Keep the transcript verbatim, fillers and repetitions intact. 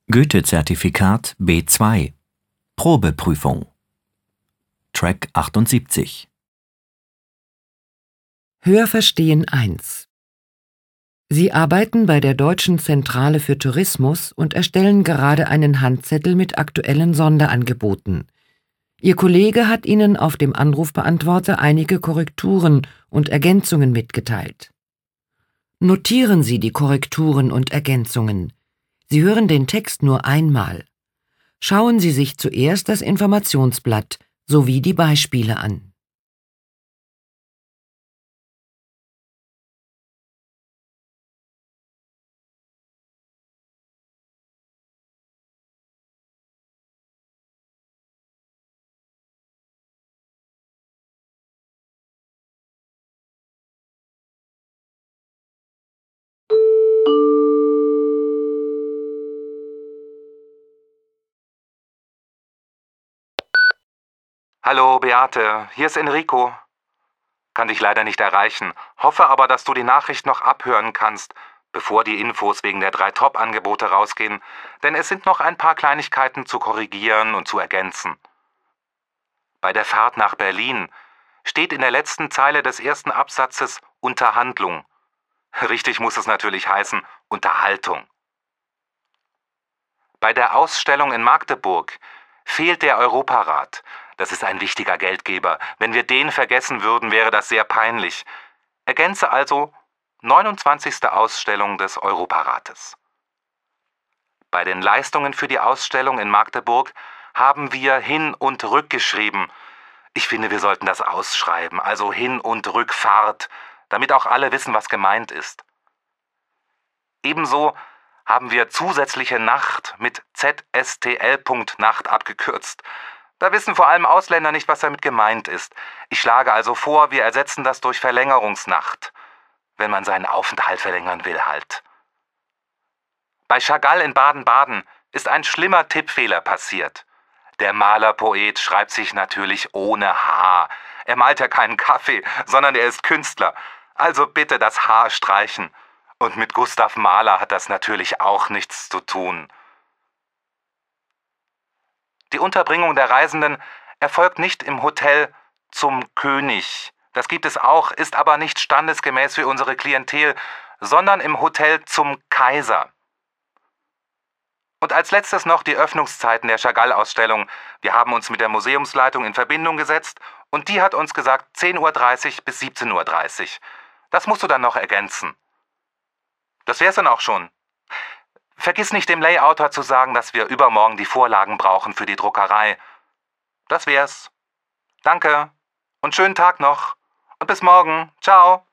Goethe-Zertifikat B zwei Probeprüfung Track achtundsiebzig. Hörverstehen eins. Sie arbeiten bei der Deutschen Zentrale für Tourismus und erstellen gerade einen Handzettel mit aktuellen Sonderangeboten. Ihr Kollege hat Ihnen auf dem Anrufbeantworter einige Korrekturen und Ergänzungen mitgeteilt. Notieren Sie die Korrekturen und Ergänzungen. Sie hören den Text nur einmal. Schauen Sie sich zuerst das Informationsblatt sowie die Beispiele an. Hallo Beate, hier ist Enrico. Kann dich leider nicht erreichen, hoffe aber, dass du die Nachricht noch abhören kannst, bevor die Infos wegen der drei Top-Angebote rausgehen, denn es sind noch ein paar Kleinigkeiten zu korrigieren und zu ergänzen. Bei der Fahrt nach Berlin steht in der letzten Zeile des ersten Absatzes Unterhandlung. Richtig muss es natürlich heißen Unterhaltung. Bei der Ausstellung in Magdeburg fehlt der Europarat. Das ist ein wichtiger Geldgeber. Wenn wir den vergessen würden, wäre das sehr peinlich. Ergänze also neunundzwanzigste Ausstellung des Europarates. Bei den Leistungen für die Ausstellung in Magdeburg haben wir Hin- und Rückgeschrieben. Ich finde, wir sollten das ausschreiben, also Hin- und Rückfahrt, damit auch alle wissen, was gemeint ist. Ebenso haben wir zusätzliche Nacht mit Z S T L-Nacht abgekürzt. Da wissen vor allem Ausländer nicht, was damit gemeint ist. Ich schlage also vor, wir ersetzen das durch Verlängerungsnacht, wenn man seinen Aufenthalt verlängern will halt. Bei Chagall in Baden-Baden ist ein schlimmer Tippfehler passiert. Der Malerpoet schreibt sich natürlich ohne H. Er malt ja keinen Kaffee, sondern er ist Künstler. Also bitte das H streichen. Und mit Gustav Mahler hat das natürlich auch nichts zu tun. Die Unterbringung der Reisenden erfolgt nicht im Hotel zum König. Das gibt es auch, ist aber nicht standesgemäß für unsere Klientel, sondern im Hotel zum Kaiser. Und als letztes noch die Öffnungszeiten der Chagall-Ausstellung. Wir haben uns mit der Museumsleitung in Verbindung gesetzt und die hat uns gesagt zehn Uhr dreißig bis siebzehn Uhr dreißig. Das musst du dann noch ergänzen. Das wär's dann auch schon. Vergiss nicht dem Layouter zu sagen, dass wir übermorgen die Vorlagen brauchen für die Druckerei. Das wär's. Danke und schönen Tag noch. Und bis morgen. Ciao.